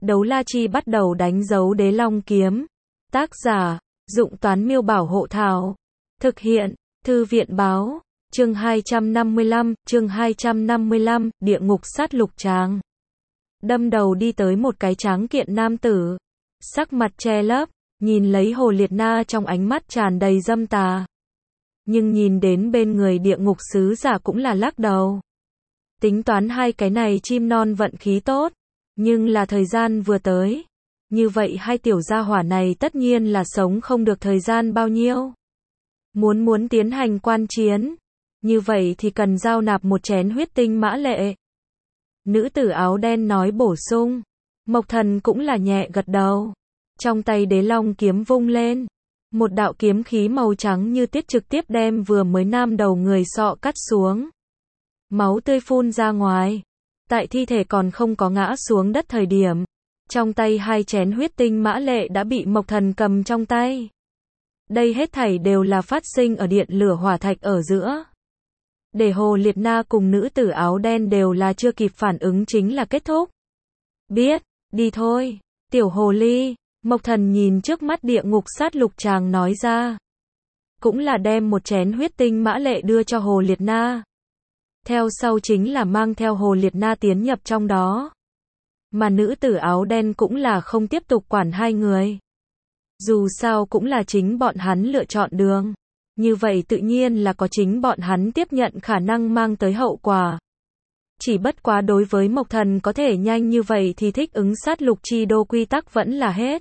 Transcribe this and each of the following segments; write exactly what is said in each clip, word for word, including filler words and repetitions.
Đấu la chi bắt đầu đánh dấu đế long kiếm. Tác giả, Dụng Toán Miêu Bảo Hộ Thảo. Thực hiện, Thư viện Báo. Chương hai trăm năm mươi lăm, chương hai trăm năm mươi lăm, địa ngục sát lục tràng. Đâm đầu đi tới một cái tráng kiện nam tử. Sắc mặt che lấp, nhìn lấy Hồ Liệt Na trong ánh mắt tràn đầy dâm tà. Nhưng nhìn đến bên người địa ngục sứ giả cũng là lắc đầu. Tính toán hai cái này chim non vận khí tốt. Nhưng là thời gian vừa tới. Như vậy hai tiểu gia hỏa này tất nhiên là sống không được thời gian bao nhiêu. Muốn muốn tiến hành quan chiến. Như vậy thì cần giao nạp một chén huyết tinh mã lệ. Nữ tử áo đen nói bổ sung. Mộc Thần cũng là nhẹ gật đầu. Trong tay đế long kiếm vung lên. Một đạo kiếm khí màu trắng như tiết trực tiếp đem vừa mới nam đầu người sọ cắt xuống. Máu tươi phun ra ngoài. Tại thi thể còn không có ngã xuống đất thời điểm. Trong tay hai chén huyết tinh mã lệ đã bị Mộc Thần cầm trong tay. Đây hết thảy đều là phát sinh ở điện lửa hỏa thạch ở giữa. Để Hồ Liệt Na cùng nữ tử áo đen đều là chưa kịp phản ứng chính là kết thúc. Biết, đi thôi, tiểu hồ ly, Mộc Thần nhìn trước mắt địa ngục sát lục tràng nói ra. Cũng là đem một chén huyết tinh mã lệ đưa cho Hồ Liệt Na. Theo sau chính là mang theo Hồ Liệt Na tiến nhập trong đó. Mà nữ tử áo đen cũng là không tiếp tục quản hai người. Dù sao cũng là chính bọn hắn lựa chọn đường. Như vậy tự nhiên là có chính bọn hắn tiếp nhận khả năng mang tới hậu quả. Chỉ bất quá đối với Mộc Thần có thể nhanh như vậy thì thích ứng sát lục chi đô quy tắc vẫn là hết.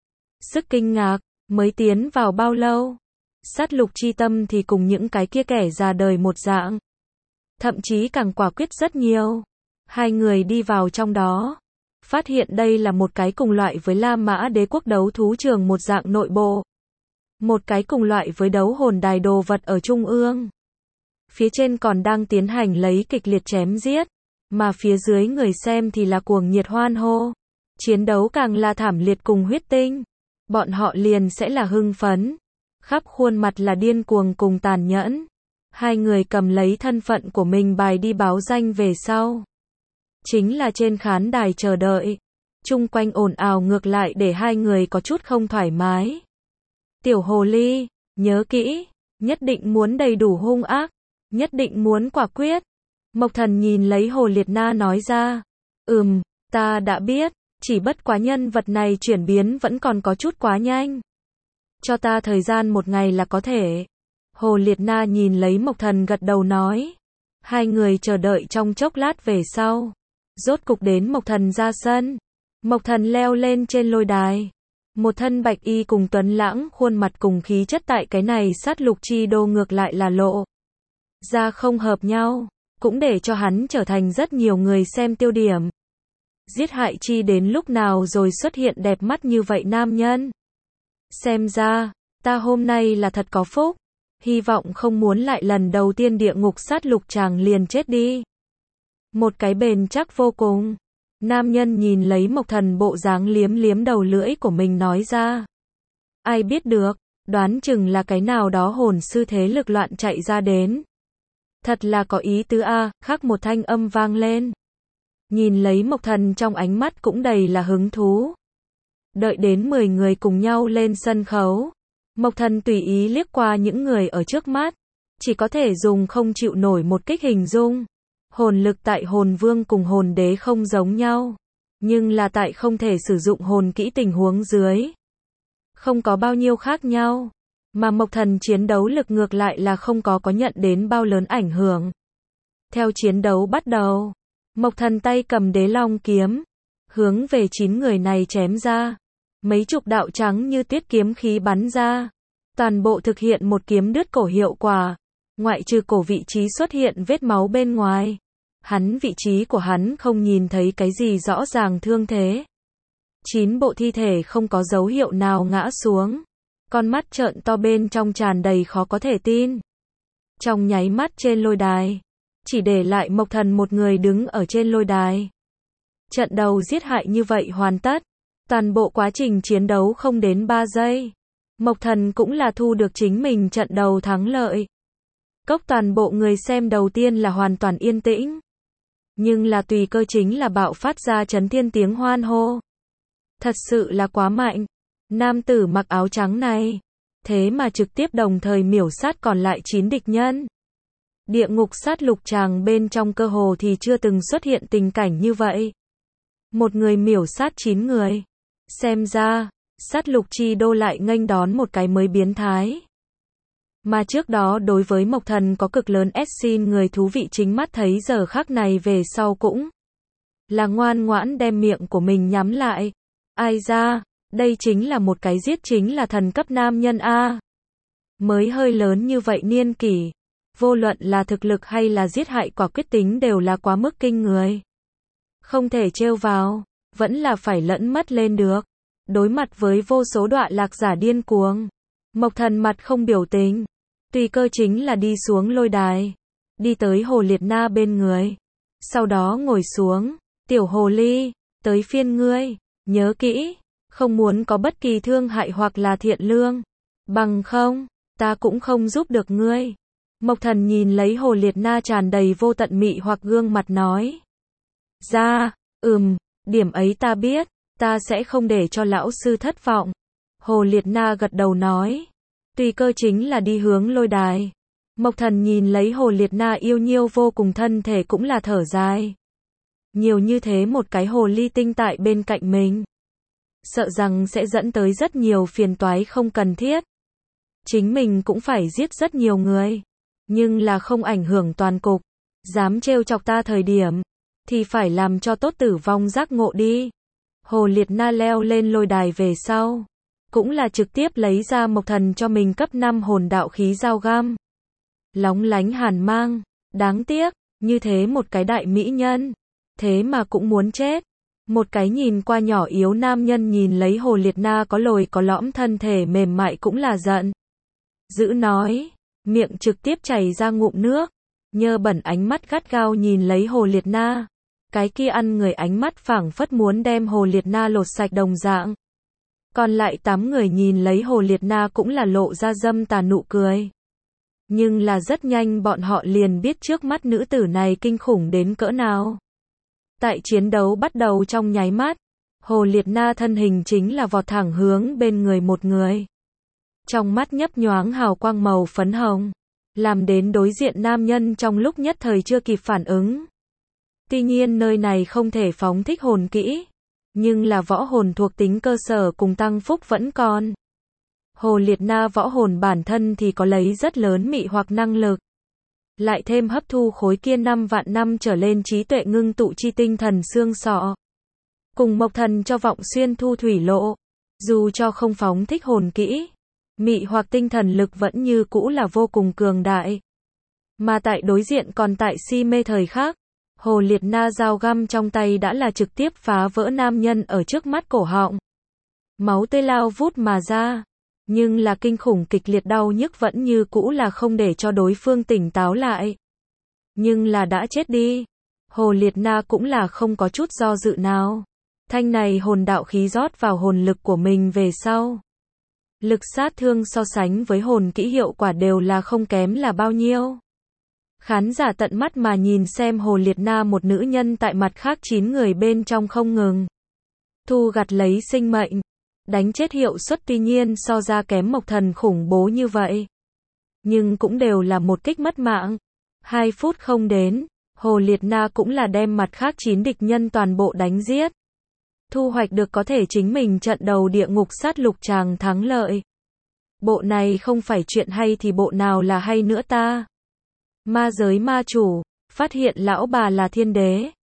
Sức kinh ngạc, mới tiến vào bao lâu? Sát lục chi tâm thì cùng những cái kia kẻ già đời một dạng. Thậm chí càng quả quyết rất nhiều. Hai người đi vào trong đó. Phát hiện đây là một cái cùng loại với La Mã Đế quốc đấu thú trường một dạng nội bộ. Một cái cùng loại với đấu hồn đài đồ vật ở trung ương. Phía trên còn đang tiến hành lấy kịch liệt chém giết. Mà phía dưới người xem thì là cuồng nhiệt hoan hô. Chiến đấu càng là thảm liệt cùng huyết tinh. Bọn họ liền sẽ là hưng phấn. Khắp khuôn mặt là điên cuồng cùng tàn nhẫn. Hai người cầm lấy thân phận của mình bài đi báo danh về sau. Chính là trên khán đài chờ đợi. Chung quanh ồn ào ngược lại để hai người có chút không thoải mái. Tiểu hồ ly, nhớ kỹ, nhất định muốn đầy đủ hung ác, nhất định muốn quả quyết. Mộc Thần nhìn lấy Hồ Liệt Na nói ra. Ừm, ta đã biết, chỉ bất quá nhân vật này chuyển biến vẫn còn có chút quá nhanh. Cho ta thời gian một ngày là có thể. Hồ Liệt Na nhìn lấy Mộc Thần gật đầu nói. Hai người chờ đợi trong chốc lát về sau. Rốt cục đến Mộc Thần ra sân. Mộc Thần leo lên trên lôi đài. Một thân bạch y cùng tuấn lãng khuôn mặt cùng khí chất tại cái này sát lục chi đô ngược lại là lộ. Ra không hợp nhau. Cũng để cho hắn trở thành rất nhiều người xem tiêu điểm. Giết hại chi đến lúc nào rồi xuất hiện đẹp mắt như vậy nam nhân. Xem ra, ta hôm nay là thật có phúc. Hy vọng không muốn lại lần đầu tiên địa ngục sát lục tràng liền chết đi. Một cái bền chắc vô cùng. Nam nhân nhìn lấy Mộc Thần bộ dáng liếm liếm đầu lưỡi của mình nói ra. Ai biết được, đoán chừng là cái nào đó hồn sư thế lực loạn chạy ra đến. Thật là có ý tứ a, khắc một thanh âm vang lên. Nhìn lấy Mộc Thần trong ánh mắt cũng đầy là hứng thú. Đợi đến mười người cùng nhau lên sân khấu. Mộc Thần tùy ý liếc qua những người ở trước mắt. Chỉ có thể dùng không chịu nổi một kích hình dung. Hồn lực tại hồn vương cùng hồn đế không giống nhau. Nhưng là tại không thể sử dụng hồn kỹ tình huống dưới. Không có bao nhiêu khác nhau. Mà Mộc Thần chiến đấu lực ngược lại là không có có nhận đến bao lớn ảnh hưởng. Theo chiến đấu bắt đầu. Mộc Thần tay cầm đế long kiếm. Hướng về chín người này chém ra. Mấy chục đạo trắng như tiết kiếm khí bắn ra. Toàn bộ thực hiện một kiếm đứt cổ hiệu quả. Ngoại trừ cổ vị trí xuất hiện vết máu bên ngoài. Hắn vị trí của hắn không nhìn thấy cái gì rõ ràng thương thế. Chín bộ thi thể không có dấu hiệu nào ngã xuống. Con mắt trợn to bên trong tràn đầy khó có thể tin. Trong nháy mắt trên lôi đài. Chỉ để lại Mộc Thần một người đứng ở trên lôi đài. Trận đầu giết hại như vậy hoàn tất. Toàn bộ quá trình chiến đấu không đến ba giây. Mộc Thần cũng là thu được chính mình trận đầu thắng lợi. Cốc toàn bộ người xem đầu tiên là hoàn toàn yên tĩnh. Nhưng là tùy cơ chính là bạo phát ra chấn thiên tiếng hoan hô. Thật sự là quá mạnh. Nam tử mặc áo trắng này, thế mà trực tiếp đồng thời miểu sát còn lại chín địch nhân. Địa ngục sát lục tràng bên trong cơ hồ thì chưa từng xuất hiện tình cảnh như vậy. Một người miểu sát chín người. Xem ra, sát lục chi đô lại nghênh đón một cái mới biến thái. Mà trước đó đối với Mộc Thần có cực lớn ép xin người thú vị chính mắt thấy giờ khắc này về sau cũng là ngoan ngoãn đem miệng của mình nhắm lại. Ai ra, đây chính là một cái giết chính là thần cấp nam nhân a. Mới hơi lớn như vậy niên kỷ, vô luận là thực lực hay là giết hại quả quyết tính đều là quá mức kinh người. Không thể trêu vào, vẫn là phải lẫn mất lên được. Đối mặt với vô số đọa lạc giả điên cuồng, Mộc Thần mặt không biểu tình, tùy cơ chính là đi xuống lôi đài, đi tới Hồ Liệt Na bên người. Sau đó ngồi xuống, tiểu hồ ly, tới phiên ngươi, nhớ kỹ, không muốn có bất kỳ thương hại hoặc là thiện lương, bằng không, ta cũng không giúp được ngươi. Mộc Thần nhìn lấy Hồ Liệt Na tràn đầy vô tận mị hoặc gương mặt nói ra, ừm, điểm ấy ta biết, ta sẽ không để cho lão sư thất vọng. Hồ Liệt Na gật đầu nói, tùy cơ chính là đi hướng lôi đài. Mộc Thần nhìn lấy Hồ Liệt Na yêu nhiêu vô cùng thân thể cũng là thở dài. Nhiều như thế một cái hồ ly tinh tại bên cạnh mình, sợ rằng sẽ dẫn tới rất nhiều phiền toái không cần thiết. Chính mình cũng phải giết rất nhiều người, nhưng là không ảnh hưởng toàn cục. Dám trêu chọc ta thời điểm, thì phải làm cho tốt tử vong giác ngộ đi. Hồ Liệt Na leo lên lôi đài về sau, cũng là trực tiếp lấy ra Mộc Thần cho mình cấp năm hồn đạo khí dao găm. Lóng lánh hàn mang, đáng tiếc, như thế một cái đại mỹ nhân, thế mà cũng muốn chết. Một cái nhìn qua nhỏ yếu nam nhân nhìn lấy Hồ Liệt Na có lồi có lõm thân thể mềm mại cũng là giận dữ nói, miệng trực tiếp chảy ra ngụm nước, nhơ bẩn ánh mắt gắt gao nhìn lấy Hồ Liệt Na. Cái kia ăn người ánh mắt phảng phất muốn đem Hồ Liệt Na lột sạch đồng dạng. Còn lại tám người nhìn lấy Hồ Liệt Na cũng là lộ ra dâm tà nụ cười. Nhưng là rất nhanh bọn họ liền biết trước mắt nữ tử này kinh khủng đến cỡ nào. Tại chiến đấu bắt đầu trong nháy mắt, Hồ Liệt Na thân hình chính là vọt thẳng hướng bên người một người. Trong mắt nhấp nhoáng hào quang màu phấn hồng, làm đến đối diện nam nhân trong lúc nhất thời chưa kịp phản ứng. Tuy nhiên nơi này không thể phóng thích hồn kỹ, nhưng là võ hồn thuộc tính cơ sở cùng tăng phúc vẫn còn. Hồ Liệt Na võ hồn bản thân thì có lấy rất lớn mị hoặc năng lực. Lại thêm hấp thu khối kia năm vạn năm trở lên trí tuệ ngưng tụ chi tinh thần xương sọ. Cùng Mộc Thần cho vọng xuyên thu thủy lộ. Dù cho không phóng thích hồn kỹ, mị hoặc tinh thần lực vẫn như cũ là vô cùng cường đại. Mà tại đối diện còn tại si mê thời khắc, Hồ Liệt Na dao găm trong tay đã là trực tiếp phá vỡ nam nhân ở trước mắt cổ họng. Máu tươi lao vút mà ra. Nhưng là kinh khủng kịch liệt đau nhức vẫn như cũ là không để cho đối phương tỉnh táo lại. Nhưng là đã chết đi. Hồ Liệt Na cũng là không có chút do dự nào. Thanh này hồn đạo khí rót vào hồn lực của mình về sau. Lực sát thương so sánh với hồn kỹ hiệu quả đều là không kém là bao nhiêu. Khán giả tận mắt mà nhìn xem Hồ Liệt Na một nữ nhân tại mặt khác chín người bên trong không ngừng thu gặt lấy sinh mệnh. Đánh chết hiệu suất tuy nhiên so ra kém Mộc Thần khủng bố như vậy. Nhưng cũng đều là một kích mất mạng. Hai phút không đến, Hồ Liệt Na cũng là đem mặt khác chín địch nhân toàn bộ đánh giết. Thu hoạch được có thể chính mình trận đầu địa ngục sát lục tràng thắng lợi. Bộ này không phải chuyện hay thì bộ nào là hay nữa ta. Ma giới ma chủ, phát hiện lão bà là thiên đế.